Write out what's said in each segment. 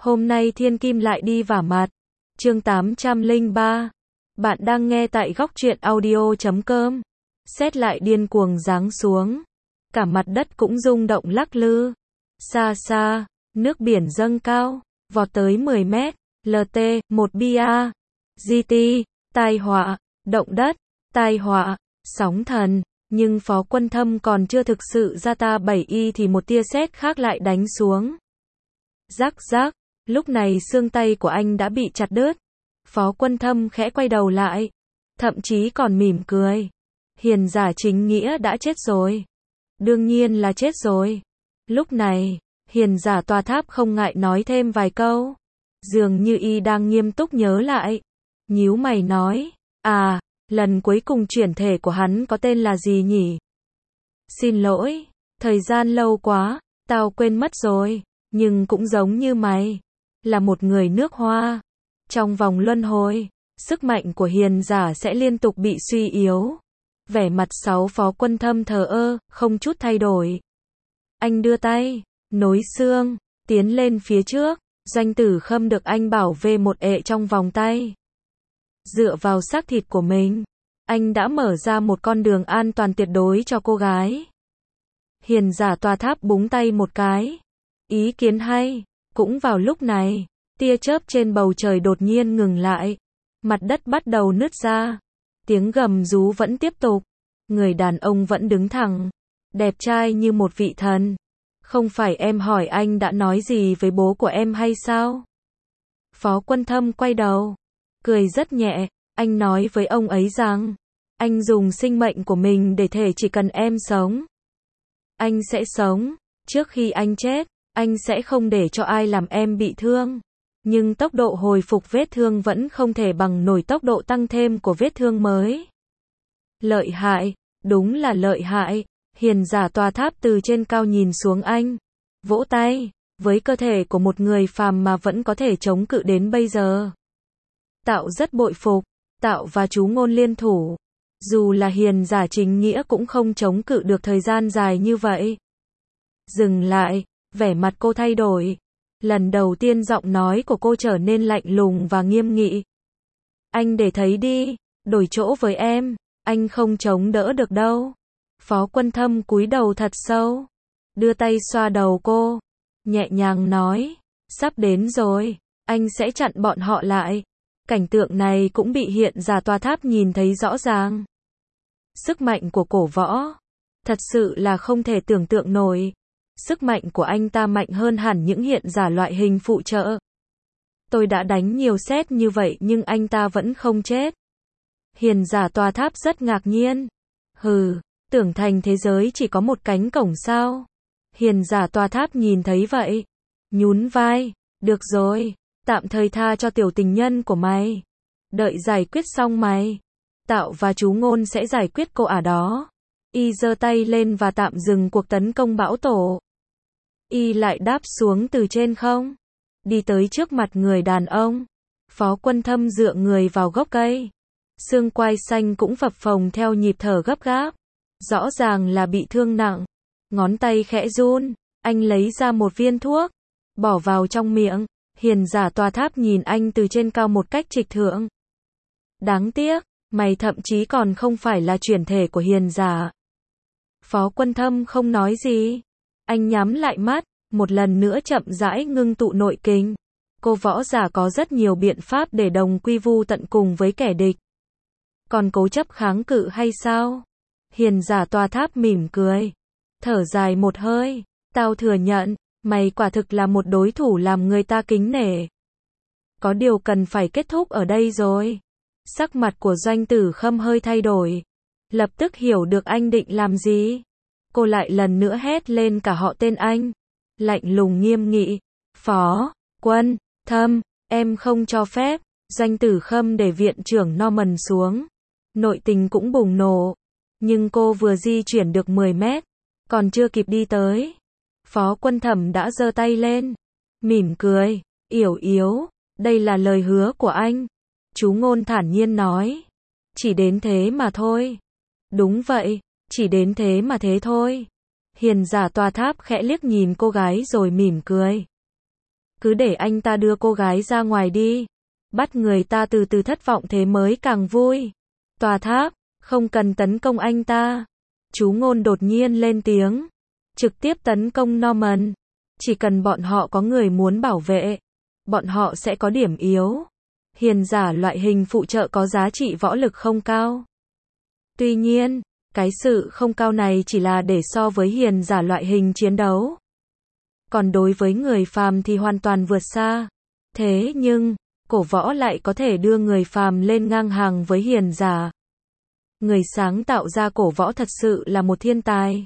Hôm nay thiên kim lại đi vả mặt. Chương 803. Bạn đang nghe tại góc truyện audio.com. Sét lại điên cuồng giáng xuống. Cả mặt đất cũng rung động lắc lư. Xa xa, nước biển dâng cao, vọt tới 10 mét. LT, 1 bia. GT, tai họa, động đất, tai họa, sóng thần. Nhưng Phó Quân Thâm còn chưa thực sự ra ta 7y thì một tia sét khác lại đánh xuống. Rắc rắc, lúc này xương tay của anh đã bị chặt đứt. Phó Quân Thâm khẽ quay đầu lại, thậm chí còn mỉm cười. Hiền giả chính nghĩa đã chết rồi. Đương nhiên là chết rồi. Lúc này, hiền giả tòa tháp không ngại nói thêm vài câu. Dường như y đang nghiêm túc nhớ lại. Nhíu mày nói, lần cuối cùng chuyển thể của hắn có tên là gì nhỉ? Xin lỗi, thời gian lâu quá, tao quên mất rồi, nhưng cũng giống như mày, là một người nước Hoa. Trong vòng luân hồi, sức mạnh của hiền giả sẽ liên tục bị suy yếu. Vẻ mặt Phó Quân Thâm thờ ơ, không chút thay đổi. Anh đưa tay, nối xương, tiến lên phía trước, Doanh Tử Khâm được anh bảo vệ một ệ trong vòng tay. Dựa vào xác thịt của mình, anh đã mở ra một con đường an toàn tuyệt đối cho cô gái. Hiền giả tòa tháp búng tay một cái. Ý kiến hay. Cũng vào lúc này, tia chớp trên bầu trời đột nhiên ngừng lại. Mặt đất bắt đầu nứt ra. Tiếng gầm rú vẫn tiếp tục. Người đàn ông vẫn đứng thẳng, đẹp trai như một vị thần. Không phải em hỏi anh đã nói gì với bố của em hay sao? Phó Quân Thâm quay đầu, cười rất nhẹ. Anh nói với ông ấy rằng, anh dùng sinh mệnh của mình để thể chỉ cần em sống. Anh sẽ sống. Trước khi anh chết, anh sẽ không để cho ai làm em bị thương. Nhưng tốc độ hồi phục vết thương vẫn không thể bằng nổi tốc độ tăng thêm của vết thương mới. Lợi hại, đúng là lợi hại. Hiền giả tòa tháp từ trên cao nhìn xuống anh, vỗ tay. Với cơ thể của một người phàm mà vẫn có thể chống cự đến bây giờ, Tạo rất bội phục. Tạo và chú Ngôn liên thủ, dù là hiền giả chính nghĩa cũng không chống cự được thời gian dài như vậy. Dừng lại, vẻ mặt cô thay đổi. Lần đầu tiên giọng nói của cô trở nên lạnh lùng và nghiêm nghị. Anh để thấy đi, đổi chỗ với em, anh không chống đỡ được đâu. Phó Quân Thâm cúi đầu thật sâu, đưa tay xoa đầu cô, nhẹ nhàng nói, sắp đến rồi, anh sẽ chặn bọn họ lại. Cảnh tượng này cũng bị hiện giả tòa tháp nhìn thấy rõ ràng. Sức mạnh của cổ võ, thật sự là không thể tưởng tượng nổi. Sức mạnh của anh ta mạnh hơn hẳn những hiện giả loại hình phụ trợ. Tôi đã đánh nhiều sét như vậy nhưng anh ta vẫn không chết. Hiền giả tòa tháp rất ngạc nhiên. Hừ, tưởng thành thế giới chỉ có một cánh cổng sao? Hiền giả tòa tháp nhìn thấy vậy, nhún vai, được rồi. Tạm thời tha cho tiểu tình nhân của mày. Đợi giải quyết xong mày, Tạo và chú Ngôn sẽ giải quyết cô đó. Y giơ tay lên và tạm dừng cuộc tấn công bão tổ. Y lại đáp xuống từ trên không, đi tới trước mặt người đàn ông. Phó Quân Thâm dựa người vào gốc cây. Xương quai xanh cũng phập phồng theo nhịp thở gấp gáp. Rõ ràng là bị thương nặng. Ngón tay khẽ run, anh lấy ra một viên thuốc, bỏ vào trong miệng. Hiền giả tòa tháp nhìn anh từ trên cao một cách trịch thượng. Đáng tiếc, mày thậm chí còn không phải là chuyển thể của hiền giả. Phó Quân Thâm không nói gì. Anh nhắm lại mắt, một lần nữa chậm rãi ngưng tụ nội kình. Cô võ giả có rất nhiều biện pháp để đồng quy vu tận cùng với kẻ địch. Còn cố chấp kháng cự hay sao? Hiền giả tòa tháp mỉm cười, thở dài một hơi. Tao thừa nhận, mày quả thực là một đối thủ làm người ta kính nể. Có điều cần phải kết thúc ở đây rồi. Sắc mặt của Doanh Tử Khâm hơi thay đổi. Lập tức hiểu được anh định làm gì. Cô lại lần nữa hét lên cả họ tên anh. Lạnh lùng nghiêm nghị. Phó Quân Thâm, em không cho phép. Doanh Tử Khâm để viện trưởng Norman xuống. Nội tình cũng bùng nổ. Nhưng cô vừa di chuyển được 10 mét. Còn chưa kịp đi tới, Phó Quân Thâm đã giơ tay lên, mỉm cười, Yểu Yếu, đây là lời hứa của anh. Chú Ngôn thản nhiên nói, chỉ đến thế mà thôi. Đúng vậy, chỉ đến thế mà thế thôi. Hiền giả tòa tháp khẽ liếc nhìn cô gái rồi mỉm cười. Cứ để anh ta đưa cô gái ra ngoài đi. Bắt người ta từ từ thất vọng thế mới càng vui. Tòa tháp, không cần tấn công anh ta. Chú Ngôn đột nhiên lên tiếng. Trực tiếp tấn công Norman. Chỉ cần bọn họ có người muốn bảo vệ, bọn họ sẽ có điểm yếu. Hiền giả loại hình phụ trợ có giá trị võ lực không cao. Tuy nhiên, cái sự không cao này chỉ là để so với hiền giả loại hình chiến đấu. Còn đối với người phàm thì hoàn toàn vượt xa. Thế nhưng, cổ võ lại có thể đưa người phàm lên ngang hàng với hiền giả. Người sáng tạo ra cổ võ thật sự là một thiên tài.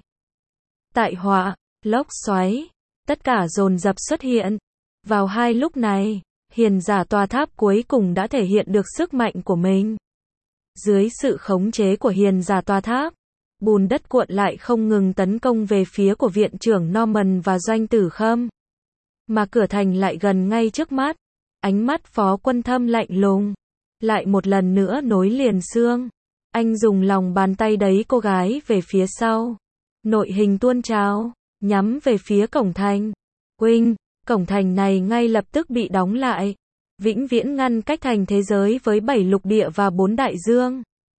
Tại họa, lốc xoáy, tất cả dồn dập xuất hiện. Vào hai lúc này, hiền giả tòa tháp cuối cùng đã thể hiện được sức mạnh của mình. Dưới sự khống chế của hiền giả tòa tháp, bùn đất cuộn lại không ngừng tấn công về phía của viện trưởng Norman và Doanh Tử Khâm. Mà cửa thành lại gần ngay trước mắt. Ánh mắt Phó Quân Thâm lạnh lùng. Lại một lần nữa nối liền xương. Anh dùng lòng bàn tay đẩy cô gái về phía sau. Nội hình tuôn trào, nhắm về phía cổng thành. Huynh, cổng thành này ngay lập tức bị đóng lại. Vĩnh viễn ngăn cách thành thế giới với 7 lục địa và 4 đại dương.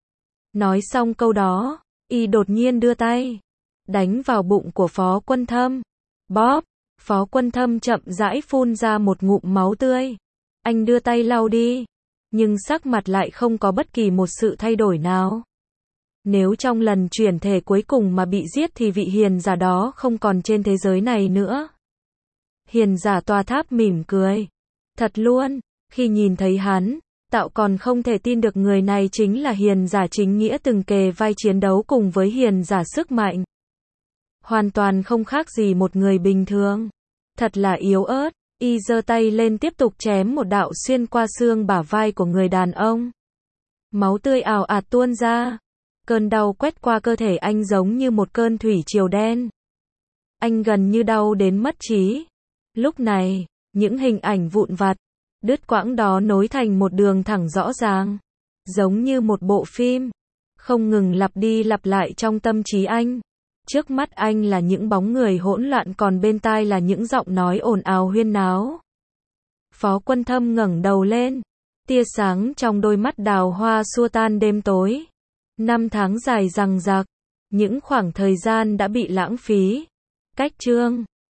Nói xong câu đó, y đột nhiên đưa tay. Đánh vào bụng của Phó Quân Thâm. Bóp, Phó Quân Thâm chậm rãi phun ra một ngụm máu tươi. Anh đưa tay lau đi. Nhưng sắc mặt lại không có bất kỳ một sự thay đổi nào. Nếu trong lần chuyển thể cuối cùng mà bị giết thì vị hiền giả đó không còn trên thế giới này nữa. Hiền giả tòa tháp mỉm cười. Thật luôn, khi nhìn thấy hắn, Tạo còn không thể tin được người này chính là hiền giả chính nghĩa từng kề vai chiến đấu cùng với hiền giả sức mạnh. Hoàn toàn không khác gì một người bình thường. Thật là yếu ớt. Y giơ tay lên tiếp tục chém một đạo xuyên qua xương bả vai của người đàn ông. Máu tươi ào ạt tuôn ra. Cơn đau quét qua cơ thể anh giống như một cơn thủy triều đen. Anh gần như đau đến mất trí. Lúc này, những hình ảnh vụn vặt, đứt quãng đó nối thành một đường thẳng rõ ràng. Giống như một bộ phim. Không ngừng lặp đi lặp lại trong tâm trí anh. Trước mắt anh là những bóng người hỗn loạn còn bên tai là những giọng nói ồn ào huyên náo. Phó Quân Thâm ngẩng đầu lên. Tia sáng trong đôi mắt đào hoa xua tan đêm tối. 5 tháng dài dằng dặc. Những khoảng thời gian đã bị lãng phí. Cách chương